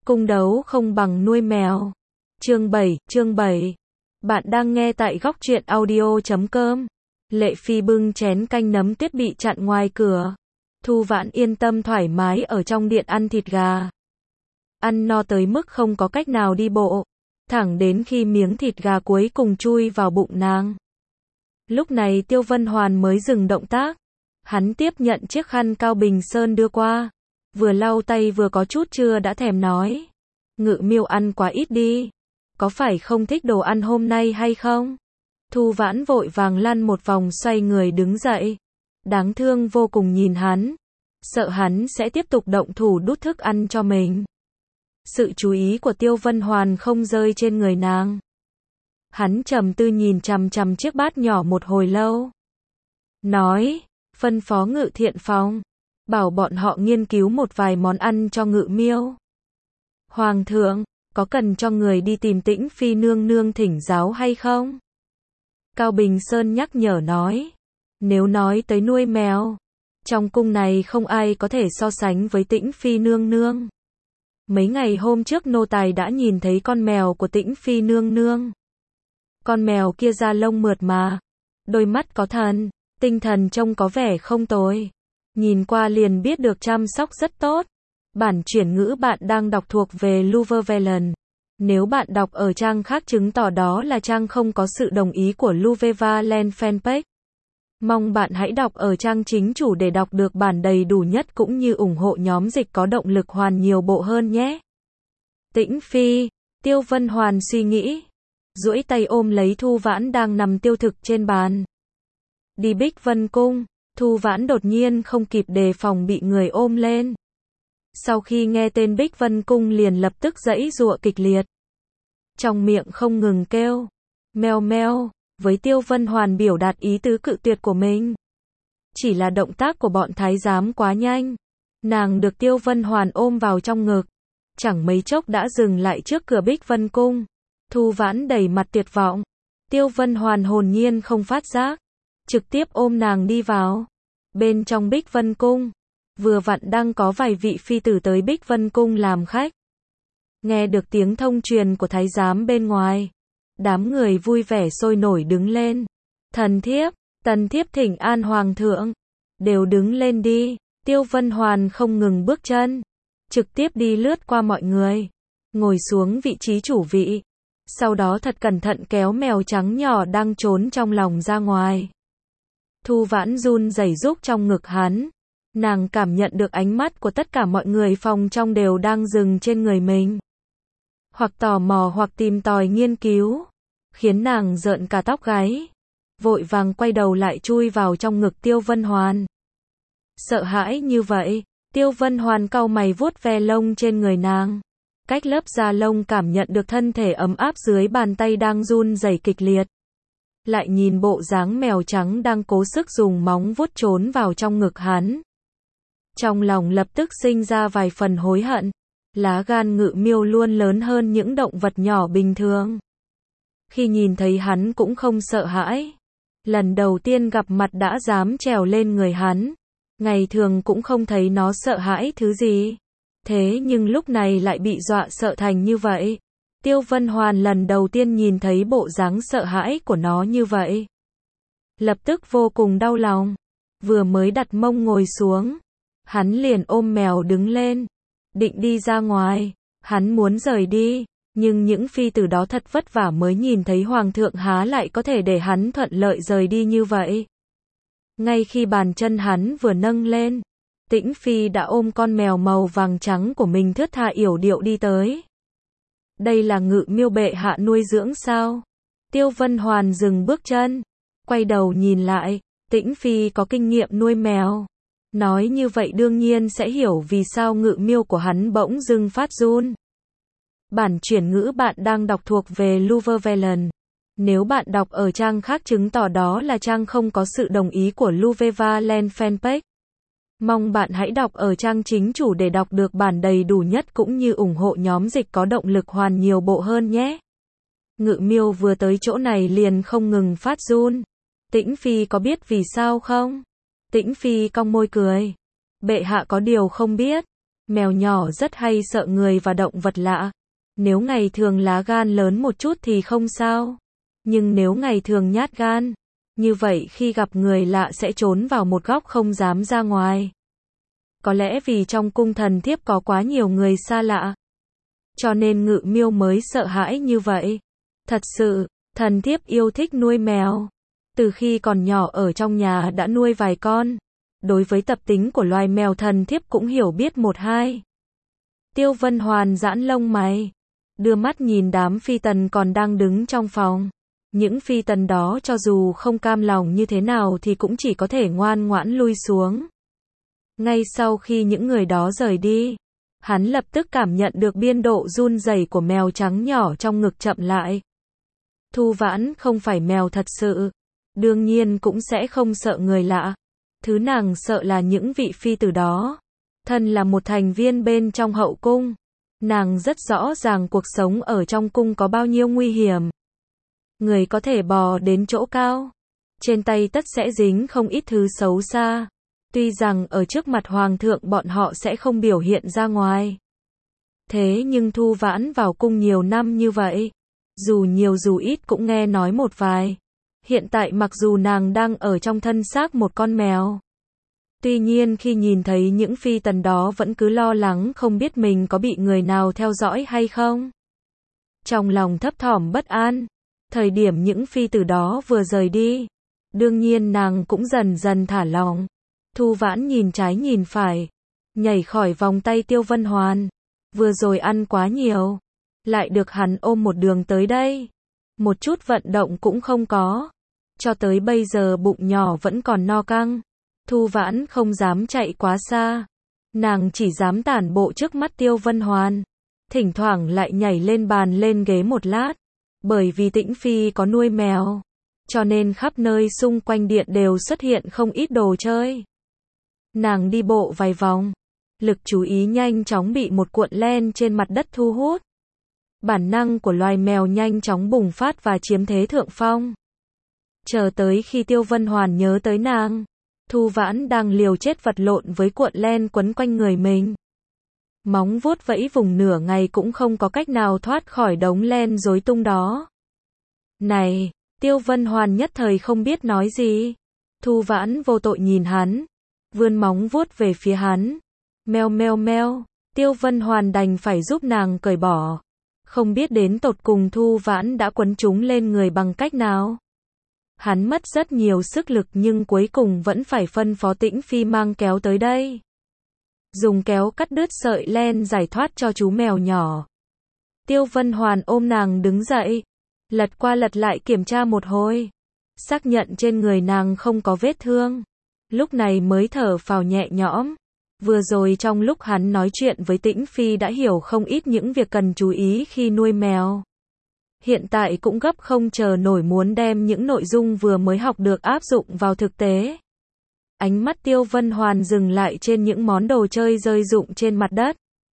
Cung đấu không bằng nuôi mèo. Chương 7. Bạn đang nghe tại góc truyện audio.com. Lệ Phi bưng chén canh nấm tuyết bị chặn ngoài cửa. Thu Vãn yên tâm thoải mái ở trong điện ăn thịt gà. Ăn no tới mức không có cách nào đi bộ. Thẳng đến khi miếng thịt gà cuối cùng chui vào bụng nàng. Lúc này Tiêu Vân Hoàn mới dừng động tác. Hắn tiếp nhận chiếc khăn Cao Bình Sơn đưa qua. Vừa lau tay vừa có chút chưa đã thèm nói. Ngự Miêu ăn quá ít đi. Có phải không thích đồ ăn hôm nay hay không? Thu Vãn vội vàng lăn một vòng xoay người đứng dậy. Đáng thương vô cùng nhìn hắn. Sợ hắn sẽ tiếp tục động thủ đút thức ăn cho mình. Sự chú ý của Tiêu Vân Hoàn không rơi trên người nàng. Hắn trầm tư nhìn chằm chằm chiếc bát nhỏ một hồi lâu. Nói, phân phó Ngự Thiện Phòng. Bảo bọn họ nghiên cứu một vài món ăn cho Ngự Miêu. Hoàng thượng, có cần cho người đi tìm Tĩnh Phi nương nương thỉnh giáo hay không? Cao Bình Sơn nhắc nhở nói. Nếu nói tới nuôi mèo, trong cung này không ai có thể so sánh với Tĩnh Phi nương nương. Mấy ngày hôm trước nô tài đã nhìn thấy con mèo của Tĩnh Phi nương nương. Con mèo kia da lông mượt mà, đôi mắt có thần, tinh thần trông có vẻ không tồi. Nhìn qua liền biết được chăm sóc rất tốt. Bản chuyển ngữ bạn đang đọc thuộc về Louvre Velen. Nếu bạn đọc ở trang khác chứng tỏ đó là trang không có sự đồng ý của Louvre Valen fanpage. Mong bạn hãy đọc ở trang chính chủ để đọc được bản đầy đủ nhất cũng như ủng hộ nhóm dịch có động lực hoàn nhiều bộ hơn nhé. Tĩnh Phi, Tiêu Vân Hoàn suy nghĩ. Duỗi tay ôm lấy Thu Vãn đang nằm tiêu thực trên bàn. Đi Bích Vân Cung, Thu Vãn đột nhiên không kịp đề phòng bị người ôm lên. Sau khi nghe tên Bích Vân Cung liền lập tức giãy giụa kịch liệt. Trong miệng không ngừng kêu. Meo meo, với Tiêu Vân Hoàn biểu đạt ý tứ cự tuyệt của mình. Chỉ là động tác của bọn thái giám quá nhanh. Nàng được Tiêu Vân Hoàn ôm vào trong ngực. Chẳng mấy chốc đã dừng lại trước cửa Bích Vân Cung. Thu Vãn đầy mặt tuyệt vọng. Tiêu Vân Hoàn hồn nhiên không phát giác. Trực tiếp ôm nàng đi vào. Bên trong Bích Vân Cung. Vừa vặn đang có vài vị phi tử tới Bích Vân Cung làm khách. Nghe được tiếng thông truyền của thái giám bên ngoài. Đám người vui vẻ sôi nổi đứng lên. Thần thiếp, tần thiếp thỉnh an hoàng thượng. Đều đứng lên đi. Tiêu Vân Hoàn không ngừng bước chân. Trực tiếp đi lướt qua mọi người. Ngồi xuống vị trí chủ vị. Sau đó thật cẩn thận kéo mèo trắng nhỏ đang trốn trong lòng ra ngoài. Thu Vãn run rẩy rúc trong ngực hắn. Nàng cảm nhận được ánh mắt của tất cả mọi người phòng trong đều đang dừng trên người mình. Hoặc tò mò hoặc tìm tòi nghiên cứu. Khiến nàng rợn cả tóc gáy. Vội vàng quay đầu lại chui vào trong ngực Tiêu Vân Hoàn. Sợ hãi như vậy, Tiêu Vân Hoàn cau mày vuốt ve lông trên người nàng. Cách lớp da lông cảm nhận được thân thể ấm áp dưới bàn tay đang run rẩy kịch liệt. Lại nhìn bộ dáng mèo trắng đang cố sức dùng móng vuốt trốn vào trong ngực hắn. Trong lòng lập tức sinh ra vài phần hối hận. Lá gan Ngự Miêu luôn lớn hơn những động vật nhỏ bình thường. Khi nhìn thấy hắn cũng không sợ hãi. Lần đầu tiên gặp mặt đã dám trèo lên người hắn. Ngày thường cũng không thấy nó sợ hãi thứ gì. Thế nhưng lúc này lại bị dọa sợ thành như vậy. Tiêu Vân Hoàn lần đầu tiên nhìn thấy bộ dáng sợ hãi của nó như vậy. Lập tức vô cùng đau lòng. Vừa mới đặt mông ngồi xuống. Hắn liền ôm mèo đứng lên. Định đi ra ngoài. Hắn muốn rời đi. Nhưng những phi tử đó thật vất vả mới nhìn thấy hoàng thượng há lại có thể để hắn thuận lợi rời đi như vậy. Ngay khi bàn chân hắn vừa nâng lên. Tĩnh Phi đã ôm con mèo màu vàng trắng của mình thướt tha yểu điệu đi tới. Đây là Ngự Miêu bệ hạ nuôi dưỡng sao? Tiêu Vân Hoàn dừng bước chân. Quay đầu nhìn lại. Tĩnh Phi có kinh nghiệm nuôi mèo. Nói như vậy đương nhiên sẽ hiểu vì sao Ngự Miêu của hắn bỗng dưng phát run. Bản chuyển ngữ bạn đang đọc thuộc về Louvre Velen. Nếu bạn đọc ở trang khác chứng tỏ đó là trang không có sự đồng ý của Louvre Valen fanpage. Mong bạn hãy đọc ở trang chính chủ để đọc được bản đầy đủ nhất cũng như ủng hộ nhóm dịch có động lực hoàn nhiều bộ hơn nhé. Ngự Miêu vừa tới chỗ này liền không ngừng phát run. Tĩnh Phi có biết vì sao không? Tĩnh Phi cong môi cười. Bệ hạ có điều không biết. Mèo nhỏ rất hay sợ người và động vật lạ. Nếu ngày thường lá gan lớn một chút thì không sao. Nhưng nếu ngày thường nhát gan, như vậy khi gặp người lạ sẽ trốn vào một góc không dám ra ngoài. Có lẽ vì trong cung thần thiếp có quá nhiều người xa lạ, cho nên Ngự Miêu mới sợ hãi như vậy. Thật sự, thần thiếp yêu thích nuôi mèo. Từ khi còn nhỏ ở trong nhà đã nuôi vài con. Đối với tập tính của loài mèo thần thiếp cũng hiểu biết một hai. Tiêu Vân Hoàn giãn lông mày, đưa mắt nhìn đám phi tần còn đang đứng trong phòng. Những phi tần đó cho dù không cam lòng như thế nào thì cũng chỉ có thể ngoan ngoãn lui xuống. Ngay sau khi những người đó rời đi, hắn lập tức cảm nhận được biên độ run rẩy của mèo trắng nhỏ trong ngực chậm lại. Thu Vãn không phải mèo thật sự, đương nhiên cũng sẽ không sợ người lạ. Thứ nàng sợ là những vị phi tử đó. Thân là một thành viên bên trong hậu cung, nàng rất rõ ràng cuộc sống ở trong cung có bao nhiêu nguy hiểm. Người có thể bò đến chỗ cao, trên tay tất sẽ dính không ít thứ xấu xa. Tuy rằng ở trước mặt hoàng thượng bọn họ sẽ không biểu hiện ra ngoài. Thế nhưng Thu Vãn vào cung nhiều năm như vậy, dù nhiều dù ít cũng nghe nói một vài. Hiện tại mặc dù nàng đang ở trong thân xác một con mèo, tuy nhiên khi nhìn thấy những phi tần đó vẫn cứ lo lắng không biết mình có bị người nào theo dõi hay không. Trong lòng thấp thỏm bất an, thời điểm những phi tử đó vừa rời đi, đương nhiên nàng cũng dần dần thả lỏng. Thu Vãn nhìn trái nhìn phải, nhảy khỏi vòng tay Tiêu Vân Hoàn. Vừa rồi ăn quá nhiều, lại được hắn ôm một đường tới đây. Một chút vận động cũng không có. Cho tới bây giờ bụng nhỏ vẫn còn no căng. Thu Vãn không dám chạy quá xa. Nàng chỉ dám tản bộ trước mắt Tiêu Vân Hoàn. Thỉnh thoảng lại nhảy lên bàn lên ghế một lát. Bởi vì Tĩnh Phi có nuôi mèo, cho nên khắp nơi xung quanh điện đều xuất hiện không ít đồ chơi. Nàng đi bộ vài vòng, lực chú ý nhanh chóng bị một cuộn len trên mặt đất thu hút. Bản năng của loài mèo nhanh chóng bùng phát và chiếm thế thượng phong. Chờ tới khi Tiêu Vân Hoàn nhớ tới nàng, Thu Vãn đang liều chết vật lộn với cuộn len quấn quanh người mình. Móng vuốt vẫy vùng nửa ngày cũng không có cách nào thoát khỏi đống len rối tung đó. Này, Tiêu Vân Hoàn nhất thời không biết nói gì. Thu Vãn vô tội nhìn hắn, vươn móng vuốt về phía hắn. Meo meo meo, Tiêu Vân Hoàn đành phải giúp nàng cởi bỏ. Không biết đến tột cùng Thu Vãn đã quấn chúng lên người bằng cách nào. Hắn mất rất nhiều sức lực nhưng cuối cùng vẫn phải phân phó Tĩnh Phi mang kéo tới đây. Dùng kéo cắt đứt sợi len giải thoát cho chú mèo nhỏ. Tiêu Vân Hoàn ôm nàng đứng dậy, lật qua lật lại kiểm tra một hồi, xác nhận trên người nàng không có vết thương. Lúc này mới thở phào nhẹ nhõm. Vừa rồi trong lúc hắn nói chuyện với Tĩnh Phi đã hiểu không ít những việc cần chú ý khi nuôi mèo. Hiện tại cũng gấp không chờ nổi muốn đem những nội dung vừa mới học được áp dụng vào thực tế. Ánh mắt Tiêu Vân Hoàn dừng lại trên những món đồ chơi rơi rụng trên mặt đất.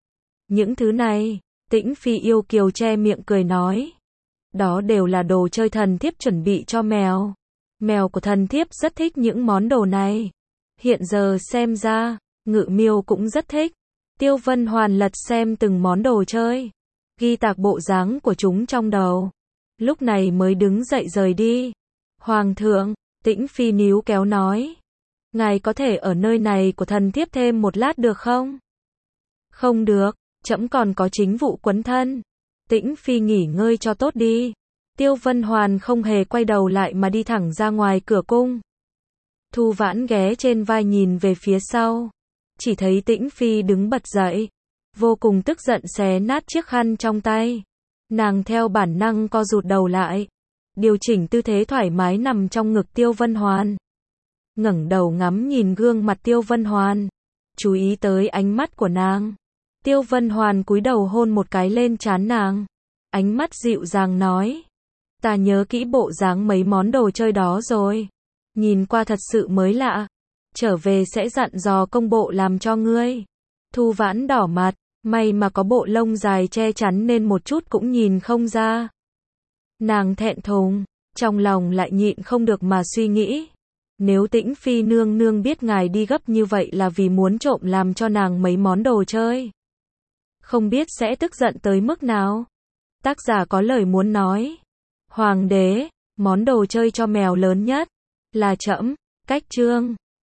Những thứ này, Tĩnh Phi yêu kiều che miệng cười nói. Đó đều là đồ chơi thần thiếp chuẩn bị cho mèo. Mèo của thần thiếp rất thích những món đồ này. Hiện giờ xem ra, Ngự Miêu cũng rất thích. Tiêu Vân Hoàn lật xem từng món đồ chơi, ghi tạc bộ dáng của chúng trong đầu. Lúc này mới đứng dậy rời đi. Hoàng thượng, Tĩnh Phi níu kéo nói. Ngài có thể ở nơi này của thần thiếp thêm một lát được không? Không được, trẫm còn có chính vụ quấn thân. Tĩnh Phi nghỉ ngơi cho tốt đi. Tiêu Vân Hoàn không hề quay đầu lại mà đi thẳng ra ngoài cửa cung. Thu Vãn ghé trên vai nhìn về phía sau. Chỉ thấy Tĩnh Phi đứng bật dậy, vô cùng tức giận xé nát chiếc khăn trong tay. Nàng theo bản năng co rụt đầu lại, điều chỉnh tư thế thoải mái nằm trong ngực Tiêu Vân Hoàn. Ngẩng đầu ngắm nhìn gương mặt Tiêu Vân Hoàn, chú ý tới ánh mắt của nàng. Tiêu Vân Hoàn cúi đầu hôn một cái lên trán nàng, ánh mắt dịu dàng nói. Ta nhớ kỹ bộ dáng mấy món đồ chơi đó rồi. Nhìn qua thật sự mới lạ. Trở về sẽ dặn dò công bộ làm cho ngươi. Thu Vãn đỏ mặt, may mà có bộ lông dài che chắn nên một chút cũng nhìn không ra. Nàng thẹn thùng, trong lòng lại nhịn không được mà suy nghĩ. Nếu Tĩnh Phi nương nương biết ngài đi gấp như vậy là vì muốn trộm làm cho nàng mấy món đồ chơi, không biết sẽ tức giận tới mức nào. Tác giả có lời muốn nói. Hoàng đế, món đồ chơi cho mèo lớn nhất là trẫm. Cách chương